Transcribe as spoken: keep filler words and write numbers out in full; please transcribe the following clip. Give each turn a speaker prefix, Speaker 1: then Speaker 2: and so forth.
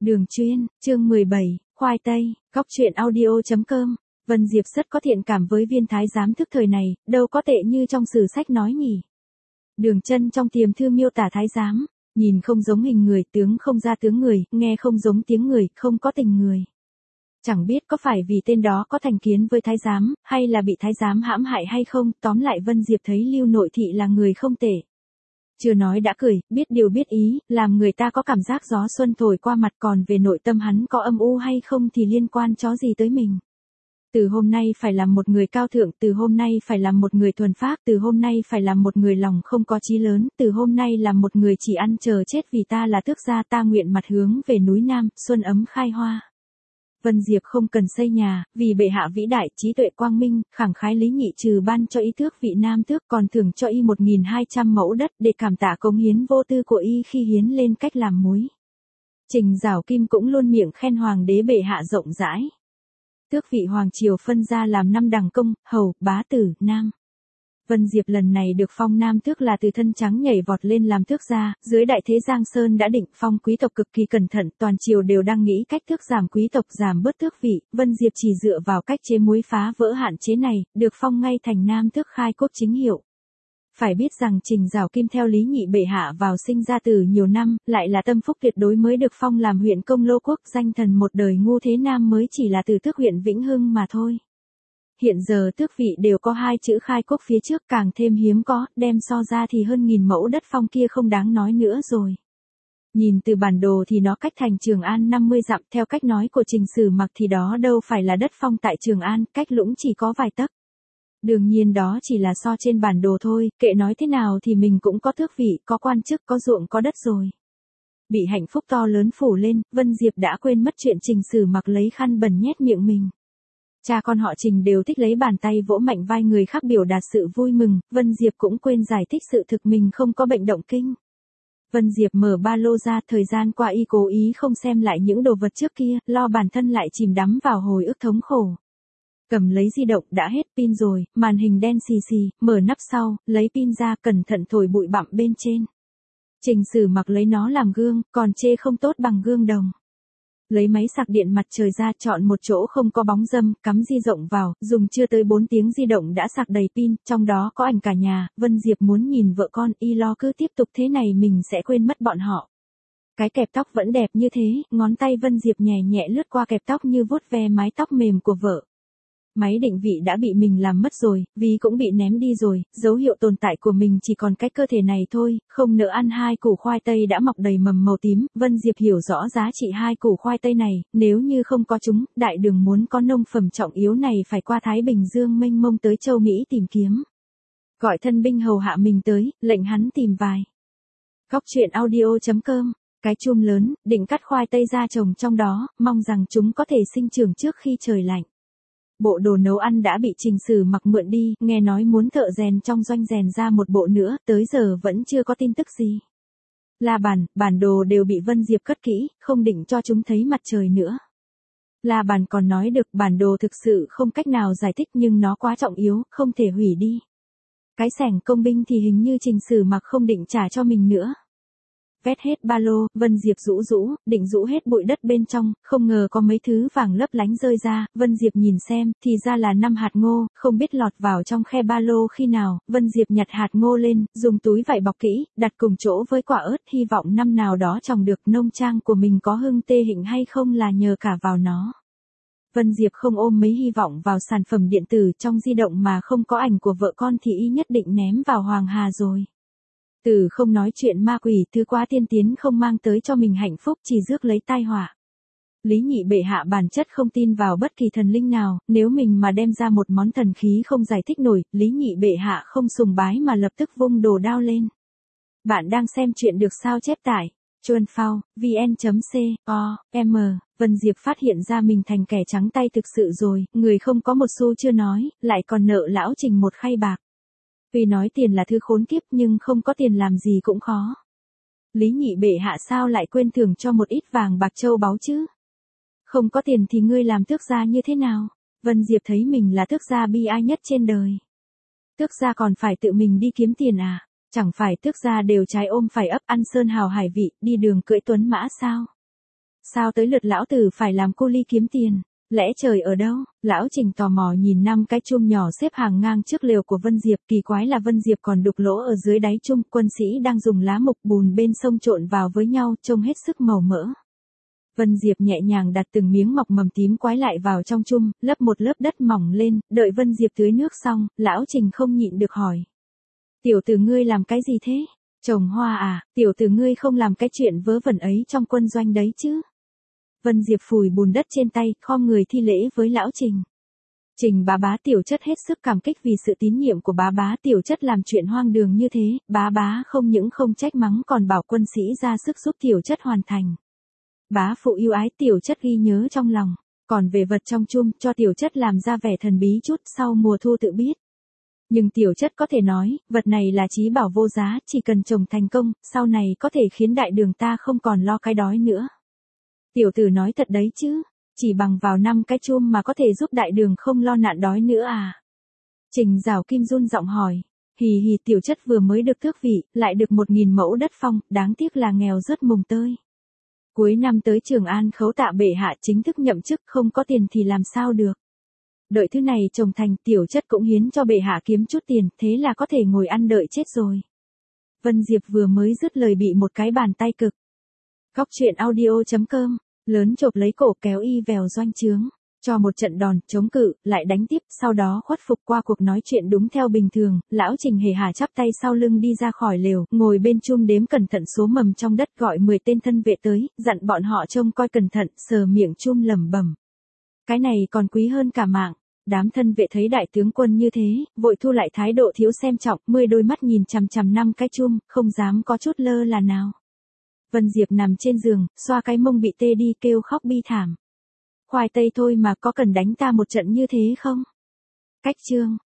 Speaker 1: Đường chuyên, chương mười bảy, khoai tây, góc truyện audio chấm com. Vân Diệp rất có thiện cảm với viên thái giám thức thời này, đâu có tệ như trong sử sách nói nhỉ. Đường Chân trong tiềm thư miêu tả thái giám, nhìn không giống hình người, tướng không ra tướng người, nghe không giống tiếng người, không có tình người. Chẳng biết có phải vì tên đó có thành kiến với thái giám, hay là bị thái giám hãm hại hay không, tóm lại Vân Diệp thấy Lưu Nội Thị là người không tệ. Chưa nói đã cười, biết điều biết ý, làm người ta có cảm giác gió xuân thổi qua mặt, còn về nội tâm hắn có âm u hay không thì liên quan chó gì tới mình. Từ hôm nay phải làm một người cao thượng, từ hôm nay phải làm một người thuần phác, từ hôm nay phải làm một người lòng không có chí lớn, từ hôm nay làm một người chỉ ăn chờ chết vì ta là tước gia, ta nguyện mặt hướng về núi Nam, xuân ấm khai hoa. Vân Diệp không cần xây nhà, vì bệ hạ vĩ đại, trí tuệ quang minh, khẳng khái lý nhị trừ ban cho y tước vị nam tước, còn thưởng cho y một nghìn hai trăm mẫu đất để cảm tạ cống hiến vô tư của y khi hiến lên cách làm muối. Trình Giảo Kim cũng luôn miệng khen hoàng đế bệ hạ rộng rãi. Tước vị hoàng triều phân ra làm năm đẳng công, hầu, bá tử, nam. Vân Diệp lần này được phong nam tước là từ thân trắng nhảy vọt lên làm tước gia, dưới đại thế Giang Sơn đã định phong quý tộc cực kỳ cẩn thận, toàn triều đều đang nghĩ cách tước giảm quý tộc, giảm bớt tước vị, Vân Diệp chỉ dựa vào cách chế muối phá vỡ hạn chế này, được phong ngay thành nam tước khai quốc chính hiệu. Phải biết rằng Trình Giảo Kim theo lý nhị bệ hạ vào sinh ra từ nhiều năm, lại là tâm phúc tuyệt đối mới được phong làm huyện công lô quốc, danh thần một đời ngu thế nam mới chỉ là từ tước huyện Vĩnh Hưng mà thôi. Hiện giờ tước vị đều có hai chữ khai quốc phía trước, càng thêm hiếm có, đem so ra thì hơn nghìn mẫu đất phong kia không đáng nói nữa rồi. Nhìn từ bản đồ thì nó cách thành Trường An năm mươi dặm, theo cách nói của Trình Sử Mặc thì đó đâu phải là đất phong tại Trường An, cách lũng chỉ có vài tấc. Đương nhiên đó chỉ là so trên bản đồ thôi, kệ nói thế nào thì mình cũng có tước vị, có quan chức, có ruộng, có đất rồi. Bị hạnh phúc to lớn phủ lên, Vân Diệp đã quên mất chuyện Trình Sử Mặc lấy khăn bẩn nhét miệng mình. Cha con họ Trình đều thích lấy bàn tay vỗ mạnh vai người khác biểu đạt sự vui mừng, Vân Diệp cũng quên giải thích sự thực mình không có bệnh động kinh. Vân Diệp mở ba lô ra, thời gian qua y cố ý không xem lại những đồ vật trước kia, lo bản thân lại chìm đắm vào hồi ức thống khổ. Cầm lấy di động, đã hết pin rồi, màn hình đen xì xì, mở nắp sau, lấy pin ra, cẩn thận thổi bụi bặm bên trên. Trình Sử Mặc lấy nó làm gương, còn chê không tốt bằng gương đồng. Lấy máy sạc điện mặt trời ra, chọn một chỗ không có bóng râm, cắm di động vào, dùng chưa tới bốn tiếng di động đã sạc đầy pin, trong đó có ảnh cả nhà, Vân Diệp muốn nhìn vợ con, y lo cứ tiếp tục thế này mình sẽ quên mất bọn họ. Cái kẹp tóc vẫn đẹp như thế, ngón tay Vân Diệp nhẹ nhẹ lướt qua kẹp tóc như vuốt ve mái tóc mềm của vợ. Máy định vị đã bị mình làm mất rồi, vì cũng bị ném đi rồi, dấu hiệu tồn tại của mình chỉ còn cái cơ thể này thôi, không nỡ ăn hai củ khoai tây đã mọc đầy mầm màu tím, Vân Diệp hiểu rõ giá trị hai củ khoai tây này, nếu như không có chúng, đại đường muốn có nông phẩm trọng yếu này phải qua Thái Bình Dương mênh mông tới châu Mỹ tìm kiếm. Gọi thân binh hầu hạ mình tới, lệnh hắn tìm vài. Góc truyện audio chấm com, cái chum lớn, định cắt khoai tây ra trồng trong đó, mong rằng chúng có thể sinh trưởng trước khi trời lạnh. Bộ đồ nấu ăn đã bị Trình Sử Mặc mượn đi, nghe nói muốn thợ rèn trong doanh rèn ra một bộ nữa, tới giờ vẫn chưa có tin tức gì. La Bàn, bản đồ đều bị Vân Diệp cất kỹ, không định cho chúng thấy mặt trời nữa. La Bàn còn nói được bản đồ thực sự không cách nào giải thích nhưng nó quá trọng yếu, không thể hủy đi. Cái xẻng công binh thì hình như Trình Sử Mặc không định trả cho mình nữa. Vét hết ba lô, Vân Diệp rũ rũ, định rũ hết bụi đất bên trong, không ngờ có mấy thứ vàng lấp lánh rơi ra, Vân Diệp nhìn xem, thì ra là năm hạt ngô, không biết lọt vào trong khe ba lô khi nào, Vân Diệp nhặt hạt ngô lên, dùng túi vải bọc kỹ, đặt cùng chỗ với quả ớt, hy vọng năm nào đó trồng được nông trang của mình có hưng tê hình hay không là nhờ cả vào nó. Vân Diệp không ôm mấy hy vọng vào sản phẩm điện tử trong di động mà không có ảnh của vợ con thì y nhất định ném vào Hoàng Hà rồi. Từ không nói chuyện ma quỷ, thứ quá tiên tiến không mang tới cho mình hạnh phúc, chỉ rước lấy tai họa. Lý nhị bệ hạ bản chất không tin vào bất kỳ thần linh nào, nếu mình mà đem ra một món thần khí không giải thích nổi, Lý nhị bệ hạ không sùng bái mà lập tức vung đồ đao lên. Bạn đang xem chuyện được sao chép tải, chuan phao, vn chấm co, m, Vân Diệp phát hiện ra mình thành kẻ trắng tay thực sự rồi, người không có một xu chưa nói, lại còn nợ lão Trình một khay bạc. Vì nói tiền là thứ khốn kiếp nhưng không có tiền làm gì cũng khó. Lý nhị bệ hạ sao lại quên thưởng cho một ít vàng bạc châu báu chứ? Không có tiền thì ngươi làm tước gia như thế nào? Vân Diệp thấy mình là tước gia bi ai nhất trên đời. Tước gia còn phải tự mình đi kiếm tiền à? Chẳng phải tước gia đều trái ôm phải ấp ăn sơn hào hải vị, đi đường cưỡi tuấn mã sao? Sao tới lượt lão tử phải làm cu ly kiếm tiền? Lẽ trời ở đâu? Lão Trình tò mò nhìn năm cái chum nhỏ xếp hàng ngang trước lều của Vân Diệp, kỳ quái là Vân Diệp còn đục lỗ ở dưới đáy chum, quân sĩ đang dùng lá mục bùn bên sông trộn vào với nhau, trông hết sức màu mỡ. Vân Diệp nhẹ nhàng đặt từng miếng mọc mầm tím quái lại vào trong chum, lấp một lớp đất mỏng lên, đợi Vân Diệp tưới nước xong, lão Trình không nhịn được hỏi. Tiểu tử ngươi làm cái gì thế? Trồng hoa à, tiểu tử ngươi không làm cái chuyện vớ vẩn ấy trong quân doanh đấy chứ? Vân Diệp phủi bùn đất trên tay, khom người thi lễ với lão Trình. Trình bá bá tiểu chất hết sức cảm kích vì sự tín nhiệm của bá bá, tiểu chất làm chuyện hoang đường như thế, bá bá không những không trách mắng còn bảo quân sĩ ra sức giúp tiểu chất hoàn thành. Bá phụ yêu ái, tiểu chất ghi nhớ trong lòng, còn về vật trong chum cho tiểu chất làm ra vẻ thần bí chút, sau mùa thu tự biết. Nhưng tiểu chất có thể nói, vật này là chí bảo vô giá, chỉ cần trồng thành công, sau này có thể khiến đại đường ta không còn lo cái đói nữa. Tiểu tử nói thật đấy chứ, chỉ bằng vào năm cái chum mà có thể giúp đại đường không lo nạn đói nữa à? Trình Giảo Kim run giọng hỏi. Hì hì, tiểu chất vừa mới được tước vị, lại được một nghìn mẫu đất phong, đáng tiếc là nghèo rớt mùng tơi. Cuối năm tới Trường An khấu tạ bệ hạ chính thức nhậm chức, không có tiền thì làm sao được. Đợi thứ này trồng thành, tiểu chất cũng hiến cho bệ hạ kiếm chút tiền, thế là có thể ngồi ăn đợi chết rồi. Vân Diệp vừa mới dứt lời bị một cái bàn tay cực. Góc truyện audio chấm com, lớn chộp lấy cổ kéo y vèo doanh trướng, cho một trận đòn, chống cự, lại đánh tiếp, sau đó khuất phục. Qua cuộc nói chuyện đúng theo bình thường, lão Trình hề hà chắp tay sau lưng đi ra khỏi lều, ngồi bên chum đếm cẩn thận số mầm trong đất, gọi mười tên thân vệ tới, dặn bọn họ trông coi cẩn thận, sờ miệng chum lẩm bẩm. Cái này còn quý hơn cả mạng. Đám thân vệ thấy đại tướng quân như thế, vội thu lại thái độ thiếu xem trọng, mười đôi mắt nhìn chằm chằm năm cái chum, không dám có chút lơ là nào. Vân Diệp nằm trên giường, xoa cái mông bị tê đi, kêu khóc bi thảm. Khoai tây thôi mà có cần đánh ta một trận như thế không? Cách chương